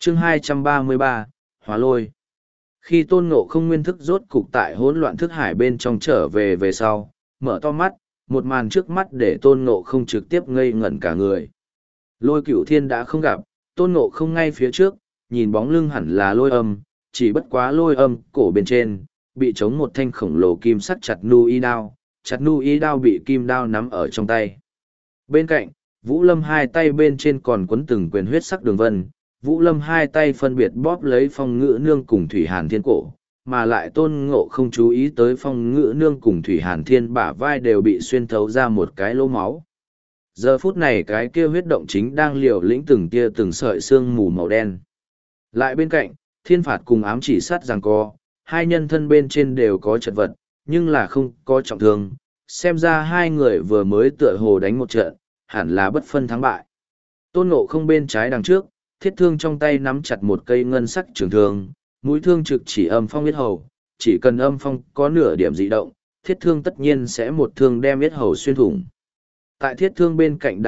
chương 233, Hóa lôi. Khi Tôn Ngộ Không nguyên thức rốt cục tại hỗn loạn thức hải bên trong trở về sau, mở to mắt, một màn trước mắt để Tôn Ngộ Không trực tiếp ngây ngẩn cả người. Lôi Cửu Thiên đã không gặp, Tôn Ngộ Không ngay phía trước, nhìn bóng lưng hẳn là Lôi Âm, chỉ bất quá Lôi Âm cổ bên trên bị chống một thanh khổng lồ kim sắt chặt nu y đao, chặt nu y đao bị kim đao nắm ở trong tay. Bên cạnh, Vũ Lâm hai tay bên trên còn quấn từng quyền huyết sắc đường vân, Vũ Lâm hai tay phân biệt bóp lấy Phong Ngữ Nương cùng Thủy Hàn Thiên cổ, mà lại Tôn Ngộ Không chú ý tới Phong Ngữ Nương cùng Thủy Hàn Thiên bả vai đều bị xuyên thấu ra một cái lỗ máu. Giờ phút này cái kia huyết động chính đang liều lĩnh từng tia từng sợi xương mù màu đen. Lại bên cạnh, Thiên Phạt cùng Ám Chỉ Sắt giằng co, hai nhân thân bên trên đều có chật vật, nhưng là không có trọng thương, xem ra hai người vừa mới tựa hồ đánh một trận, hẳn là bất phân thắng bại. Tôn Ngộ Không bên trái đằng trước, Thiết Thương trong tay nắm chặt một cây ngân sắc trường thương, mũi thương trực chỉ Âm Phong yết hầu, chỉ cần Âm Phong có nửa điểm dị động, Thiết Thương tất nhiên sẽ một thương đem yết hầu xuyên thủng. Tại Thiết Thương bên cạnh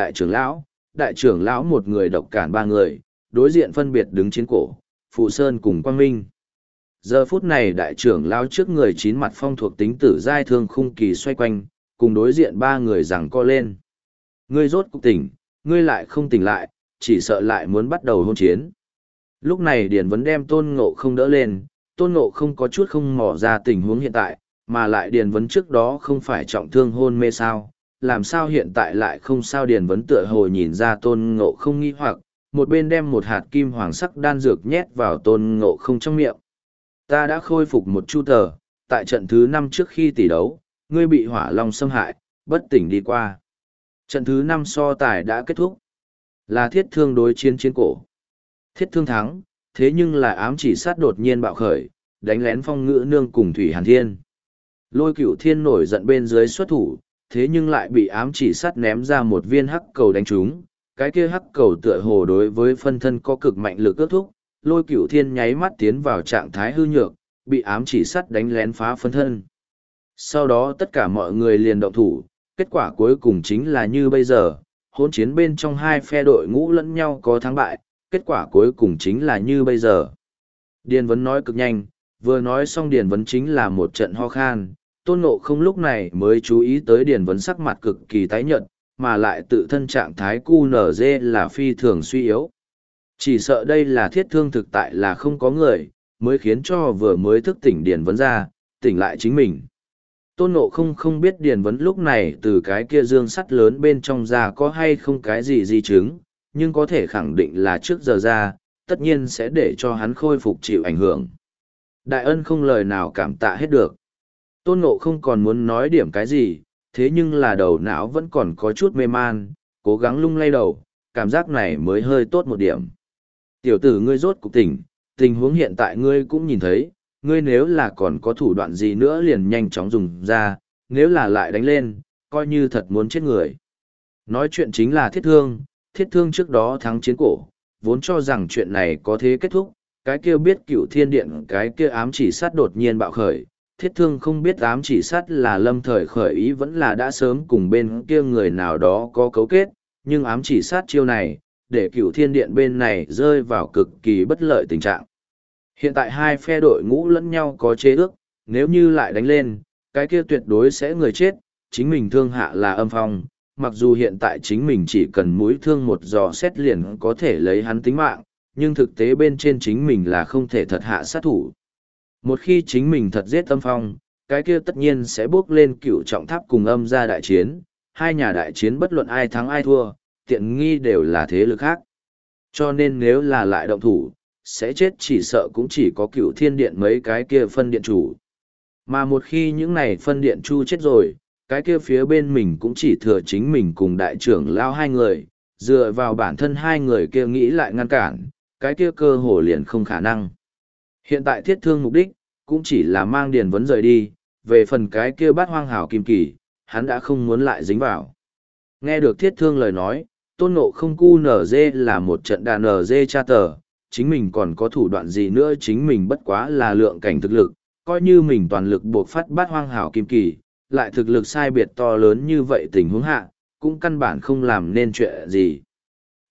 đại trưởng lão một người độc cản ba người, đối diện phân biệt đứng chiến cổ, Phụ Sơn cùng Quang Minh. Giờ phút này đại trưởng lão trước người chín mặt phong thuộc tính tử giai thương khung kỳ xoay quanh, cùng đối diện ba người giằng co lên. Ngươi rốt cục tỉnh, ngươi lại không tỉnh lại, chỉ sợ lại muốn bắt đầu hôn chiến. Lúc này Điền Vấn đem Tôn Ngộ Không đỡ lên, Tôn Ngộ Không có chút không mò ra tình huống hiện tại, mà lại Điền Vấn trước đó không phải trọng thương hôn mê sao, làm sao hiện tại lại không sao. Điền Vấn tựa hồ nhìn ra Tôn Ngộ Không nghi hoặc, một bên đem một hạt kim hoàng sắc đan dược nhét vào Tôn Ngộ Không trong miệng. Ta đã khôi phục một chu tờ, tại trận thứ 5 trước khi tỷ đấu, ngươi bị hỏa long xâm hại, bất tỉnh đi qua. Trận thứ 5 so tài đã kết thúc. Là Thiết Thương đối chiến chiến cổ. Thiết Thương thắng, thế nhưng là Ám Chỉ Sắt đột nhiên bạo khởi, đánh lén Phong Ngữ Nương cùng Thủy Hàn Thiên. Lôi Cửu Thiên nổi giận bên dưới xuất thủ, thế nhưng lại bị Ám Chỉ Sắt ném ra một viên hắc cầu đánh trúng. Cái kia hắc cầu tựa hồ đối với phân thân có cực mạnh lực ước thúc, Lôi Cửu Thiên nháy mắt tiến vào trạng thái hư nhược, bị Ám Chỉ Sắt đánh lén phá phân thân. Sau đó tất cả mọi người liền động thủ, kết quả cuối cùng chính là như bây giờ, hỗn chiến bên trong hai phe đội ngũ lẫn nhau có thắng bại, kết quả cuối cùng chính là như bây giờ. Điền Vấn nói cực nhanh, vừa nói xong Điền Vấn chính là một trận ho khan, Tôn Ngộ Không lúc này mới chú ý tới Điền Vấn sắc mặt cực kỳ tái nhợt, mà lại tự thân trạng thái QNZ là phi thường suy yếu. Chỉ sợ đây là Thiết Thương thực tại là không có người, mới khiến cho vừa mới thức tỉnh Điền Vấn ra, tỉnh lại chính mình. Tôn Ngộ Không không biết Điền Vấn lúc này từ cái kia dương sắt lớn bên trong ra có hay không cái gì di chứng, nhưng có thể khẳng định là trước giờ ra, tất nhiên sẽ để cho hắn khôi phục chịu ảnh hưởng. Đại ân không lời nào cảm tạ hết được. Tôn Ngộ Không còn muốn nói điểm cái gì, thế nhưng là đầu não vẫn còn có chút mê man, cố gắng lung lay đầu, cảm giác này mới hơi tốt một điểm. Tiểu tử ngươi rốt cục tỉnh, tình huống hiện tại ngươi cũng nhìn thấy, ngươi nếu là còn có thủ đoạn gì nữa liền nhanh chóng dùng ra, nếu là lại đánh lên, coi như thật muốn chết người. Nói chuyện chính là Thiết Thương trước đó thắng chiến cổ, vốn cho rằng chuyện này có thế kết thúc, cái kia biết Cựu Thiên Điện cái kia Ám Chỉ Sắt đột nhiên bạo khởi, Thiết Thương không biết Ám Chỉ Sắt là lâm thời khởi ý vẫn là đã sớm cùng bên kia người nào đó có cấu kết, nhưng Ám Chỉ Sắt chiêu này, để Cựu Thiên Điện bên này rơi vào cực kỳ bất lợi tình trạng. Hiện tại hai phe đội ngũ lẫn nhau có chế ước, nếu như lại đánh lên, cái kia tuyệt đối sẽ người chết, chính mình thương hạ là Âm Phong, mặc dù hiện tại chính mình chỉ cần mũi thương một giò xét liền có thể lấy hắn tính mạng, nhưng thực tế bên trên chính mình là không thể thật hạ sát thủ. Một khi chính mình thật giết Âm Phong, cái kia tất nhiên sẽ bước lên Cửu Trọng Tháp cùng Âm gia đại chiến, hai nhà đại chiến bất luận ai thắng ai thua, tiện nghi đều là thế lực khác. Cho nên nếu là lại động thủ, sẽ chết chỉ sợ cũng chỉ có Cựu Thiên Điện mấy cái kia phân điện chủ. Mà một khi những này phân điện chu chết rồi, cái kia phía bên mình cũng chỉ thừa chính mình cùng đại trưởng lao hai người, dựa vào bản thân hai người kia nghĩ lại ngăn cản, cái kia cơ hồ liền không khả năng. Hiện tại Thiết Thương mục đích, cũng chỉ là mang Điền Vấn rời đi, về phần cái kia Bát Hoang Hảo Kim Kỳ, hắn đã không muốn lại dính vào. Nghe được Thiết Thương lời nói, Tôn Ngộ Không QNZ là một trận đàn NG cha tờ, chính mình còn có thủ đoạn gì nữa, chính mình bất quá là lượng cảnh thực lực, coi như mình toàn lực buộc phát Bát Hoang Hảo Kim Kỳ, lại thực lực sai biệt to lớn như vậy tình huống hạ, cũng căn bản không làm nên chuyện gì.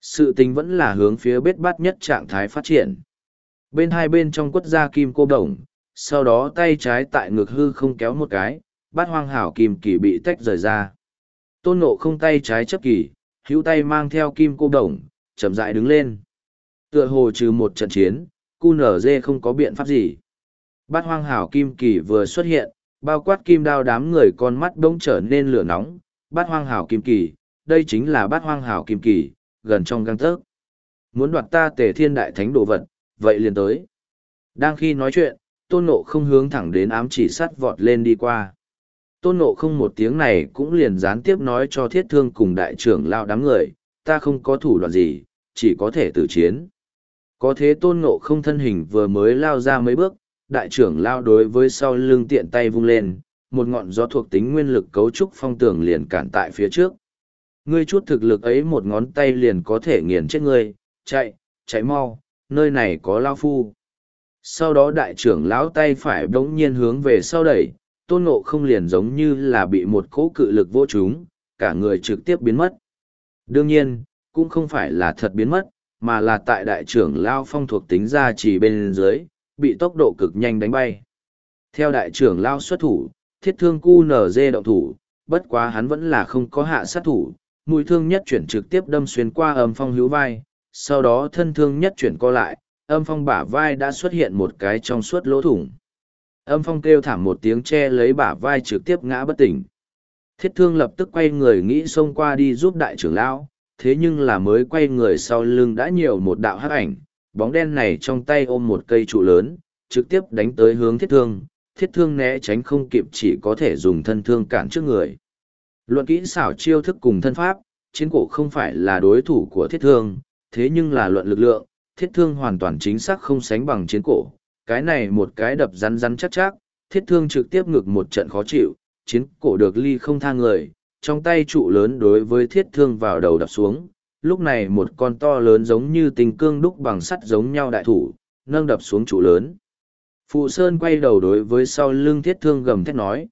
Sự tình vẫn là hướng phía bết bát nhất trạng thái phát triển. Bên hai bên trong quất ra kim cô đồng, sau đó tay trái tại ngực hư không kéo một cái, bát hoang hảo kim kỳ bị tách rời ra. Tôn Ngộ không tay trái chấp kỳ, hữu tay mang theo kim cô đồng, chậm rãi đứng lên. Tựa hồ trừ một trận chiến, QNZ không có biện pháp gì. Bát hoang hảo kim kỳ vừa xuất hiện, bao quát kim đao đám người con mắt bỗng trở nên lửa nóng. Bát hoang hảo kim kỳ, đây chính là bát hoang hảo kim kỳ, gần trong gang tấc. Muốn đoạt ta Tề Thiên Đại Thánh đồ vật, vậy liền tới. Đang khi nói chuyện, Tôn Ngộ không hướng thẳng đến ám chỉ sắt vọt lên đi qua. Tôn Ngộ không một tiếng này cũng liền gián tiếp nói cho Thiết Thương cùng đại trưởng lao đám người, ta không có thủ đoạn gì, chỉ có thể tử chiến. Có thế Tôn Ngộ không thân hình vừa mới lao ra mấy bước, đại trưởng lao đối với sau lưng tiện tay vung lên, một ngọn gió thuộc tính nguyên lực cấu trúc phong tường liền cản tại phía trước. Ngươi chút thực lực ấy một ngón tay liền có thể nghiền chết ngươi, chạy mau, nơi này có lao phu. Sau đó đại trưởng lão tay phải bỗng nhiên hướng về sau đẩy, Tôn Ngộ không liền giống như là bị một cỗ cự lực vô trúng, cả người trực tiếp biến mất. Đương nhiên, cũng không phải là thật biến mất, mà là tại đại trưởng lão phong thuộc tính ra chỉ bên dưới, bị tốc độ cực nhanh đánh bay. Theo đại trưởng lão xuất thủ, Thiết Thương QNZ động thủ, bất quá hắn vẫn là không có hạ sát thủ, mũi thương nhất chuyển trực tiếp đâm xuyên qua Âm Phong hữu vai, sau đó thân thương nhất chuyển co lại, Âm Phong bả vai đã xuất hiện một cái trong suốt lỗ thủng. Âm Phong kêu thảm một tiếng che lấy bả vai trực tiếp ngã bất tỉnh. Thiết Thương lập tức quay người nghĩ xông qua đi giúp đại trưởng lão, thế nhưng là mới quay người sau lưng đã nhiều một đạo hắc ảnh, bóng đen này trong tay ôm một cây trụ lớn, trực tiếp đánh tới hướng Thiết Thương. Thiết Thương né tránh không kịp, chỉ có thể dùng thân thương cản trước người. Luận kỹ xảo chiêu thức cùng thân pháp, Chiến Cổ không phải là đối thủ của Thiết Thương, thế nhưng là luận lực lượng, Thiết Thương hoàn toàn chính xác không sánh bằng Chiến Cổ. Cái này một cái đập rắn rắn chắc chắc, Thiết Thương trực tiếp ngực một trận khó chịu, Chiến Cổ được ly không tha người, trong tay trụ lớn đối với Thiết Thương vào đầu đập xuống. Lúc này một con to lớn giống như tình cương đúc bằng sắt giống nhau đại thủ, nâng đập xuống trụ lớn. Phụ Sơn quay đầu đối với sau lưng Thiết Thương gầm thét nói,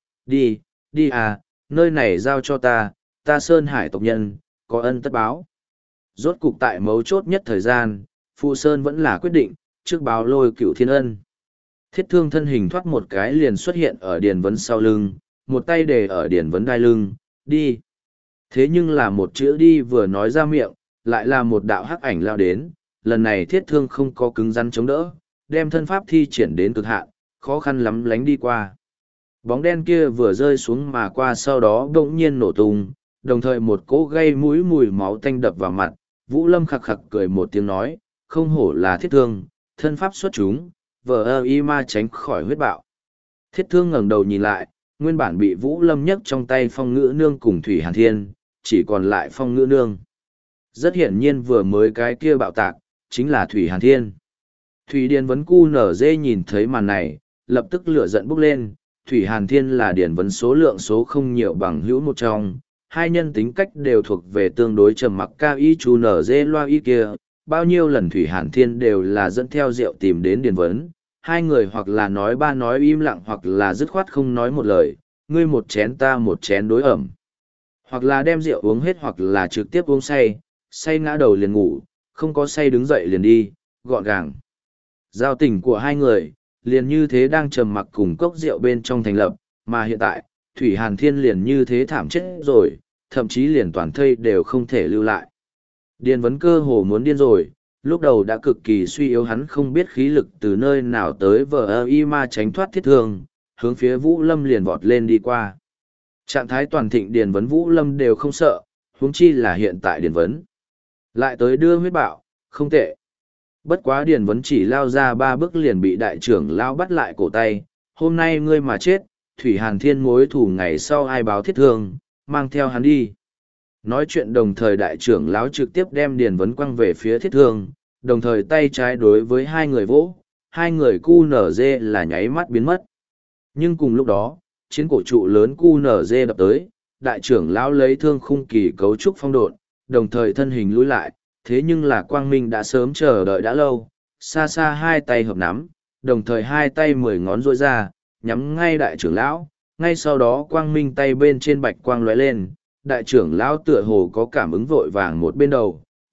đi à, nơi này giao cho ta Sơn Hải tộc nhân, có ân tất báo. Rốt cục tại mấu chốt nhất thời gian, Phụ Sơn vẫn là quyết định, trước báo Lôi Cửu Thiên ân. Thiết Thương thân hình thoát một cái liền xuất hiện ở Điền Vấn sau lưng, một tay để ở Điền Vấn đai lưng, đi. Thế nhưng là một chữ đi vừa nói ra miệng, lại là một đạo hắc ảnh lao đến, lần này Thiết Thương không có cứng rắn chống đỡ, đem thân pháp thi triển đến cực hạn, khó khăn lắm lánh đi qua. Bóng đen kia vừa rơi xuống mà qua sau đó bỗng nhiên nổ tung, đồng thời một cỗ gây mũi mùi máu tanh đập vào mặt, Vũ Lâm khặc khặc cười một tiếng nói, không hổ là Thiết Thương, thân pháp xuất chúng, vờ y ma tránh khỏi huyết bạo. Thiết Thương ngẩng đầu nhìn lại, nguyên bản bị Vũ Lâm nhấc trong tay Phong Ngữ Nương cùng Thủy Hàn Thiên, chỉ còn lại Phong Ngữ Nương. Rất hiển nhiên vừa mới cái kia bạo tạc, chính là Thủy Hàn Thiên. Thủy Điền Vấn QNZ nhìn thấy màn này, lập tức lửa giận bốc lên. Thủy Hàn Thiên là Điền Vấn số lượng số không nhiều bằng hữu một trong, hai nhân tính cách đều thuộc về tương đối trầm mặc cao y chú nở dê loa y kia. Bao nhiêu lần Thủy Hàn Thiên đều là dẫn theo rượu tìm đến Điền Vấn, hai người hoặc là nói ba nói im lặng hoặc là dứt khoát không nói một lời, ngươi một chén ta một chén đối ẩm. Hoặc là đem rượu uống hết hoặc là trực tiếp uống say, say ngã đầu liền ngủ, không có say đứng dậy liền đi, gọn gàng. Giao tình của hai người, liền như thế đang trầm mặc cùng cốc rượu bên trong thành lập, mà hiện tại, Thủy Hàn Thiên liền như thế thảm chết rồi, thậm chí liền toàn thây đều không thể lưu lại. Điền Vấn cơ hồ muốn điên rồi, lúc đầu đã cực kỳ suy yếu, hắn không biết khí lực từ nơi nào tới vờ y ma tránh thoát Thiết Thương, hướng phía Vũ Lâm liền vọt lên đi qua. Trạng thái toàn thịnh Điền Vấn Vũ Lâm đều không sợ, huống chi là hiện tại Điền Vấn. Lại tới đưa huyết bạo, không tệ. Bất quá Điền Vấn chỉ lao ra 3 bước liền bị đại trưởng lao bắt lại cổ tay, hôm nay ngươi mà chết, Thủy Hàn Thiên mối thủ ngày sau ai báo Thiết Thương, mang theo hắn đi. Nói chuyện đồng thời đại trưởng lão trực tiếp đem Điền Vấn quăng về phía Thiết Thương, đồng thời tay trái đối với hai người vỗ, hai người QNZ là nháy mắt biến mất. Nhưng cùng lúc đó, chiến cổ trụ lớn QNZ đập tới, đại trưởng lão lấy thương khung kỳ cấu trúc phong độn, đồng thời thân hình lùi lại, thế nhưng là Quang Minh đã sớm chờ đợi đã lâu, xa xa hai tay hợp nắm, đồng thời hai tay 10 ngón duỗi ra, nhắm ngay đại trưởng lão, ngay sau đó Quang Minh tay bên trên bạch quang lóe lên, đại trưởng lão tựa hồ có cảm ứng vội vàng một bên đầu,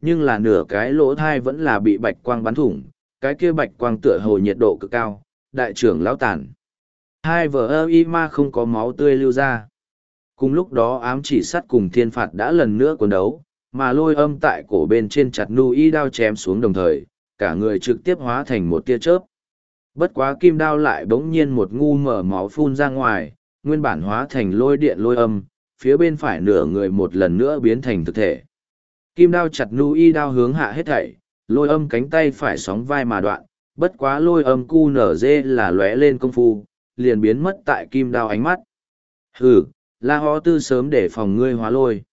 nhưng là nửa cái lỗ thai vẫn là bị bạch quang bắn thủng, cái kia bạch quang tựa hồ nhiệt độ cực cao, đại trưởng lão tàn. Hai vợ ơ y ma không có máu tươi lưu ra. Cùng lúc đó ám chỉ sắt cùng thiên phạt đã lần nữa cuốn đấu, mà lôi âm tại cổ bên trên chặt nu y đao chém xuống đồng thời, cả người trực tiếp hóa thành một tia chớp. Bất quá kim đao lại bỗng nhiên một ngu mở máu phun ra ngoài, nguyên bản hóa thành lôi điện lôi âm, phía bên phải nửa người một lần nữa biến thành thực thể. Kim đao chặt nu y đao hướng hạ hết thảy, lôi âm cánh tay phải sóng vai mà đoạn, bất quá lôi âm cu nở dê là lóe lên công phu, liền biến mất tại kim đao ánh mắt. Hừ, La Ho Tư sớm để phòng ngươi hóa lôi.